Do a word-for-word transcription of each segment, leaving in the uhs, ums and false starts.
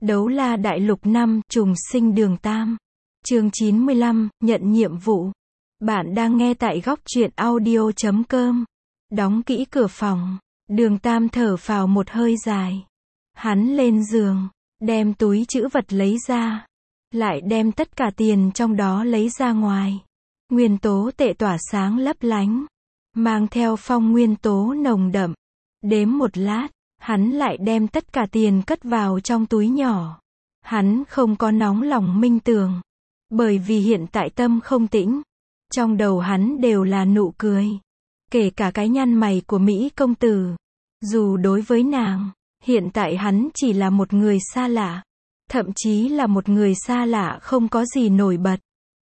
Đấu la đại lục năm, trùng sinh đường Tam. Chương chín mươi lăm, nhận nhiệm vụ. Bạn đang nghe tại góc truyện audio chấm com. Đóng kỹ cửa phòng. Đường Tam thở phào một hơi dài. Hắn lên giường, đem túi trữ vật lấy ra. Lại đem tất cả tiền trong đó lấy ra ngoài. Nguyên tố tệ tỏa sáng lấp lánh. Mang theo phong nguyên tố nồng đậm. Đếm một lát, hắn lại đem tất cả tiền cất vào trong túi nhỏ. Hắn không có nóng lòng minh tưởng. Bởi vì hiện tại tâm không tĩnh. Trong đầu hắn đều là nụ cười. Kể cả cái nhăn mày của Mỹ công tử. Dù đối với nàng, hiện tại hắn chỉ là một người xa lạ. Thậm chí là một người xa lạ không có gì nổi bật.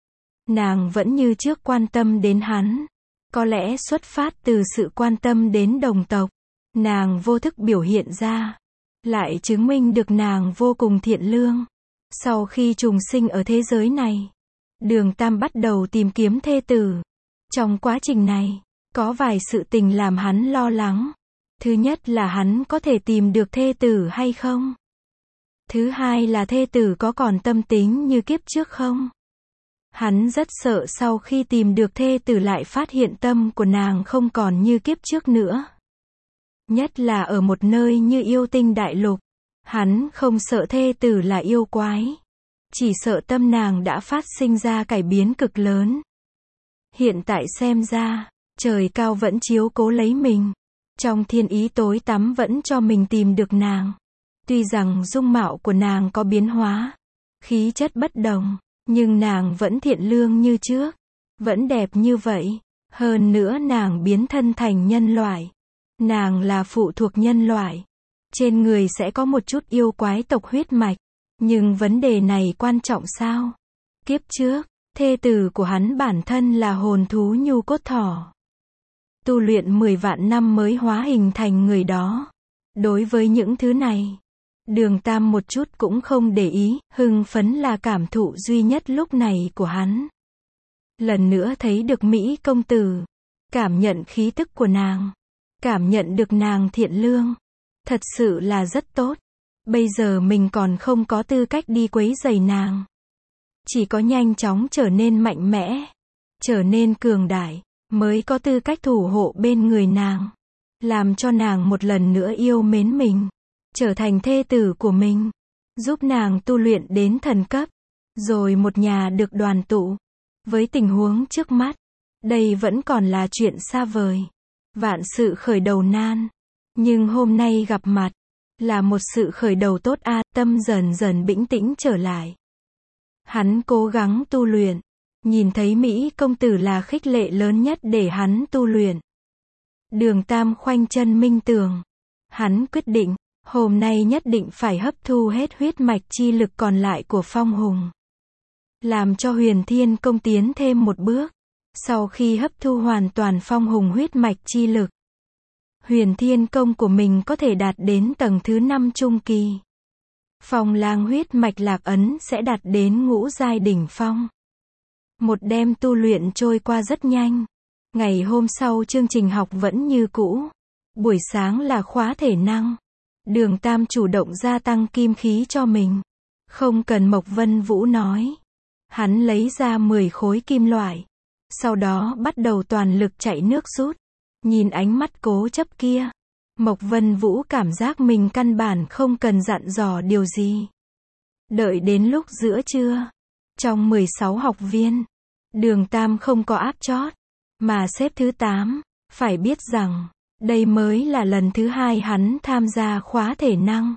Nàng vẫn như trước quan tâm đến hắn. Có lẽ xuất phát từ sự quan tâm đến đồng tộc. Nàng vô thức biểu hiện ra. Lại chứng minh được nàng vô cùng thiện lương. Sau khi trùng sinh ở thế giới này, Đường Tam bắt đầu tìm kiếm thê tử. Trong quá trình này, có vài sự tình làm hắn lo lắng. Thứ nhất là hắn có thể tìm được thê tử hay không? Thứ hai là thê tử có còn tâm tính như kiếp trước không? Hắn rất sợ sau khi tìm được thê tử lại phát hiện tâm của nàng không còn như kiếp trước nữa. Nhất là ở một nơi như yêu tinh đại lục. Hắn không sợ thê tử là yêu quái. Chỉ sợ tâm nàng đã phát sinh ra cải biến cực lớn. Hiện tại xem ra, trời cao vẫn chiếu cố lấy mình. Trong thiên ý tối tăm vẫn cho mình tìm được nàng. Tuy rằng dung mạo của nàng có biến hóa, khí chất bất đồng, nhưng nàng vẫn thiện lương như trước. Vẫn đẹp như vậy. Hơn nữa nàng biến thân thành nhân loại. Nàng là phụ thuộc nhân loại. Trên người sẽ có một chút yêu quái tộc huyết mạch. Nhưng vấn đề này quan trọng sao? Kiếp trước, thê tử của hắn bản thân là hồn thú nhu cốt thỏ. Tu luyện mười vạn năm mới hóa hình thành người đó. Đối với những thứ này, Đường Tam một chút cũng không để ý, hưng phấn là cảm thụ duy nhất lúc này của hắn. Lần nữa thấy được Mỹ công tử, cảm nhận khí tức của nàng, cảm nhận được nàng thiện lương, thật sự là rất tốt. Bây giờ mình còn không có tư cách đi quấy rầy nàng. Chỉ có nhanh chóng trở nên mạnh mẽ, trở nên cường đại, mới có tư cách thủ hộ bên người nàng. Làm cho nàng một lần nữa yêu mến mình, trở thành thê tử của mình, giúp nàng tu luyện đến thần cấp, rồi một nhà được đoàn tụ. Với tình huống trước mắt, đây vẫn còn là chuyện xa vời. Vạn sự khởi đầu nan. Nhưng hôm nay gặp mặt, là một sự khởi đầu tốt a. À, tâm dần dần bĩnh tĩnh trở lại. Hắn cố gắng tu luyện. Nhìn thấy Mỹ công tử là khích lệ lớn nhất để hắn tu luyện. Đường Tam khoanh chân minh tưởng. Hắn quyết định, hôm nay nhất định phải hấp thu hết huyết mạch chi lực còn lại của Phong Hùng. Làm cho Huyền Thiên Công tiến thêm một bước. Sau khi hấp thu hoàn toàn Phong Hùng huyết mạch chi lực, Huyền Thiên Công của mình có thể đạt đến tầng thứ năm trung kỳ. Phong Lang huyết mạch lạc ấn sẽ đạt đến ngũ giai đỉnh phong. Một đêm tu luyện trôi qua rất nhanh. Ngày hôm sau chương trình học vẫn như cũ. Buổi sáng là khóa thể năng. Đường Tam chủ động gia tăng kim khí cho mình. Không cần Mộc Vân Vũ nói. Hắn lấy ra mười khối kim loại. Sau đó bắt đầu toàn lực chạy nước rút. Nhìn ánh mắt cố chấp kia, Mộc Vân Vũ cảm giác mình căn bản không cần dặn dò điều gì. Đợi đến lúc giữa trưa, trong mười sáu học viên, Đường Tam không có áp chót, mà xếp thứ tám. Phải biết rằng, đây mới là lần thứ hai hắn tham gia khóa thể năng.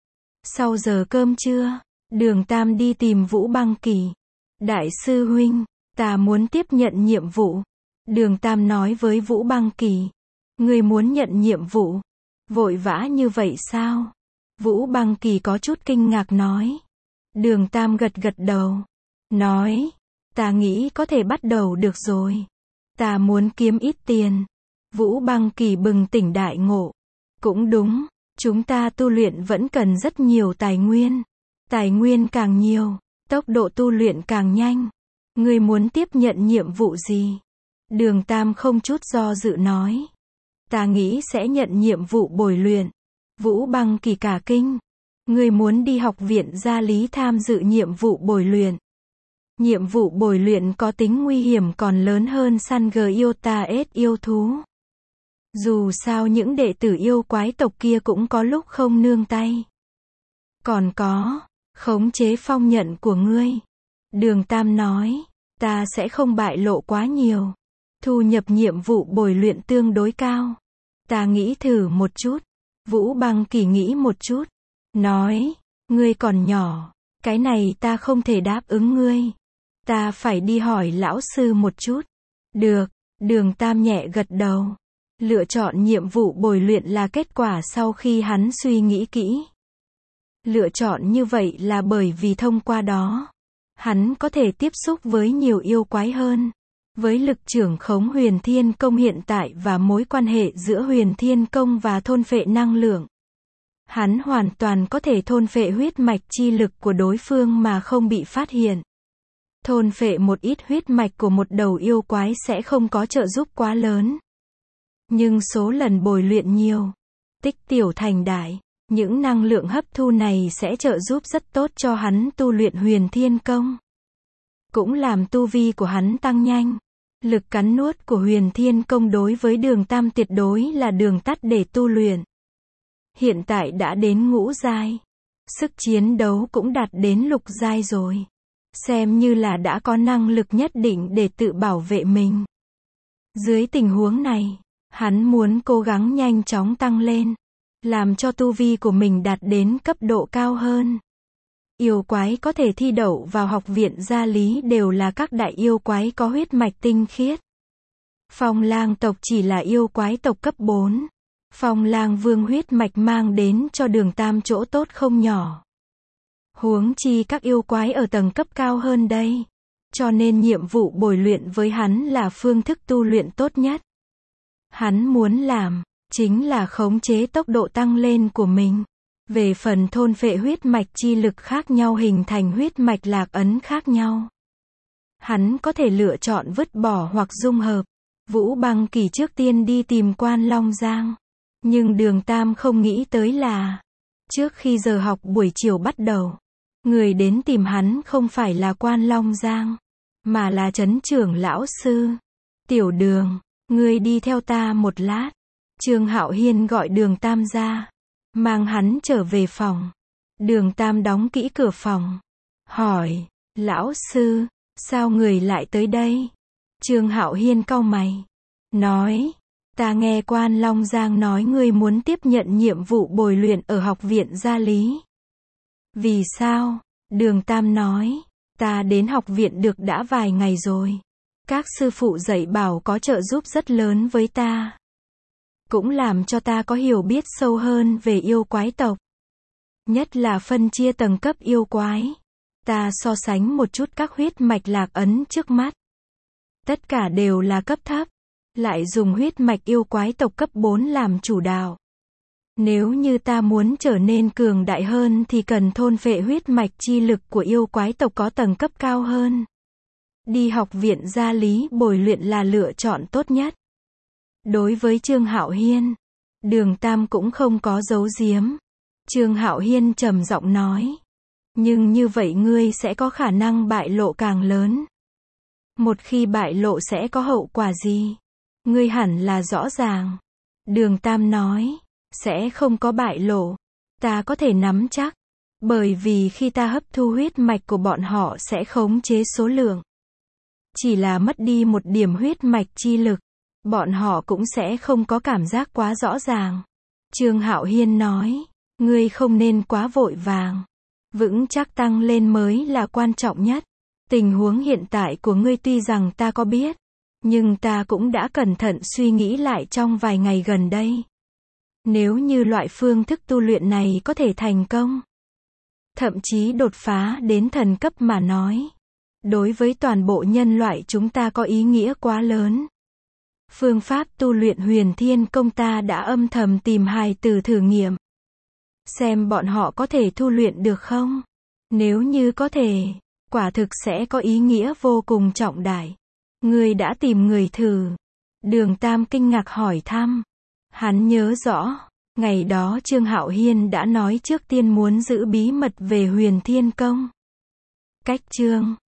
Sau giờ cơm trưa, Đường Tam đi tìm Vũ Băng Kỳ. Đại sư huynh, ta muốn tiếp nhận nhiệm vụ. Đường Tam nói với Vũ Băng Kỳ. Ngươi muốn nhận nhiệm vụ? Vội vã như vậy sao? Vũ Băng Kỳ có chút kinh ngạc nói. Đường Tam gật gật đầu. Nói. Ta nghĩ có thể bắt đầu được rồi. Ta muốn kiếm ít tiền. Vũ Băng Kỳ bừng tỉnh đại ngộ. Cũng đúng. Chúng ta tu luyện vẫn cần rất nhiều tài nguyên. Tài nguyên càng nhiều, tốc độ tu luyện càng nhanh. Ngươi muốn tiếp nhận nhiệm vụ gì? Đường Tam không chút do dự nói. Ta nghĩ sẽ nhận nhiệm vụ bồi luyện. Vũ Băng Kỳ cả kinh. Ngươi muốn đi học viện gia lý tham dự nhiệm vụ bồi luyện. Nhiệm vụ bồi luyện có tính nguy hiểm còn lớn hơn săn Gyota S yêu thú. Dù sao những đệ tử yêu quái tộc kia cũng có lúc không nương tay. Còn có, khống chế phong nhận của ngươi. Đường Tam nói, ta sẽ không bại lộ quá nhiều. Thu nhập nhiệm vụ bồi luyện tương đối cao. Ta nghĩ thử một chút. Vũ Băng Kỳ nghĩ một chút. Nói, ngươi còn nhỏ. Cái này ta không thể đáp ứng ngươi. Ta phải đi hỏi lão sư một chút. Được, Đường Tam nhẹ gật đầu. Lựa chọn nhiệm vụ bồi luyện là kết quả sau khi hắn suy nghĩ kỹ. Lựa chọn như vậy là bởi vì thông qua đó, hắn có thể tiếp xúc với nhiều yêu quái hơn. Với lực trưởng khống Huyền Thiên Công hiện tại và mối quan hệ giữa Huyền Thiên Công và thôn phệ năng lượng, hắn hoàn toàn có thể thôn phệ huyết mạch chi lực của đối phương mà không bị phát hiện. Thôn phệ một ít huyết mạch của một đầu yêu quái sẽ không có trợ giúp quá lớn. Nhưng số lần bồi luyện nhiều, tích tiểu thành đại, những năng lượng hấp thu này sẽ trợ giúp rất tốt cho hắn tu luyện Huyền Thiên Công. Cũng làm tu vi của hắn tăng nhanh. Lực cắn nuốt của Huyền Thiên Công đối với Đường Tam tuyệt đối là đường tắt để tu luyện. Hiện tại đã đến ngũ giai. Sức chiến đấu cũng đạt đến lục giai rồi. Xem như là đã có năng lực nhất định để tự bảo vệ mình. Dưới tình huống này, hắn muốn cố gắng nhanh chóng tăng lên, làm cho tu vi của mình đạt đến cấp độ cao hơn. Yêu quái có thể thi đậu vào học viện gia lý đều là các đại yêu quái có huyết mạch tinh khiết. Phong Lang tộc chỉ là yêu quái tộc cấp bốn. Phong Lang Vương huyết mạch mang đến cho Đường Tam chỗ tốt không nhỏ. Huống chi các yêu quái ở tầng cấp cao hơn đây. Cho nên nhiệm vụ bồi luyện với hắn là phương thức tu luyện tốt nhất. Hắn muốn làm, chính là khống chế tốc độ tăng lên của mình. Về phần thôn phệ huyết mạch chi lực khác nhau hình thành huyết mạch lạc ấn khác nhau, hắn có thể lựa chọn vứt bỏ hoặc dung hợp. Vũ Băng Kỳ trước tiên đi tìm Quan Long Giang. Nhưng Đường Tam không nghĩ tới là, trước khi giờ học buổi chiều bắt đầu, người đến tìm hắn không phải là Quan Long Giang, mà là Trấn trưởng lão sư. Tiểu Đường, ngươi đi theo ta một lát. Trương Hạo Hiên gọi Đường Tam ra, mang hắn trở về phòng. Đường Tam đóng kỹ cửa phòng, hỏi, lão sư, sao người lại tới đây? Trương Hạo Hiên cau mày, nói, ta nghe Quan Long Giang nói ngươi muốn tiếp nhận nhiệm vụ bồi luyện ở học viện gia lý. Vì sao? Đường Tam nói, ta đến học viện được đã vài ngày rồi. Các sư phụ dạy bảo có trợ giúp rất lớn với ta. Cũng làm cho ta có hiểu biết sâu hơn về yêu quái tộc. Nhất là phân chia tầng cấp yêu quái. Ta so sánh một chút các huyết mạch lạc ấn trước mắt. Tất cả đều là cấp thấp. Lại dùng huyết mạch yêu quái tộc cấp bốn làm chủ đạo. Nếu như ta muốn trở nên cường đại hơn thì cần thôn phệ huyết mạch chi lực của yêu quái tộc có tầng cấp cao hơn. Đi học viện gia lý bồi luyện là lựa chọn tốt nhất. Đối với Trương Hạo Hiên, Đường Tam cũng không có giấu giếm. Trương Hạo Hiên trầm giọng nói, nhưng như vậy ngươi sẽ có khả năng bại lộ càng lớn. Một khi bại lộ sẽ có hậu quả gì? Ngươi hẳn là rõ ràng. Đường Tam nói, sẽ không có bại lộ. Ta có thể nắm chắc. Bởi vì khi ta hấp thu huyết mạch của bọn họ sẽ khống chế số lượng. Chỉ là mất đi một điểm huyết mạch chi lực, bọn họ cũng sẽ không có cảm giác quá rõ ràng. Trương Hạo Hiên nói, ngươi không nên quá vội vàng. Vững chắc tăng lên mới là quan trọng nhất. Tình huống hiện tại của ngươi tuy rằng ta có biết, nhưng ta cũng đã cẩn thận suy nghĩ lại trong vài ngày gần đây. Nếu như loại phương thức tu luyện này có thể thành công, thậm chí đột phá đến thần cấp mà nói, đối với toàn bộ nhân loại chúng ta có ý nghĩa quá lớn. Phương pháp tu luyện Huyền Thiên Công ta đã âm thầm tìm hài tử thử nghiệm. Xem bọn họ có thể tu luyện được không? Nếu như có thể, quả thực sẽ có ý nghĩa vô cùng trọng đại. Ngươi đã tìm người thử. Đường Tam kinh ngạc hỏi thăm. Hắn nhớ rõ, Ngày đó Trương Hạo Hiên đã nói trước tiên muốn giữ bí mật về Huyền Thiên Công. Cách chương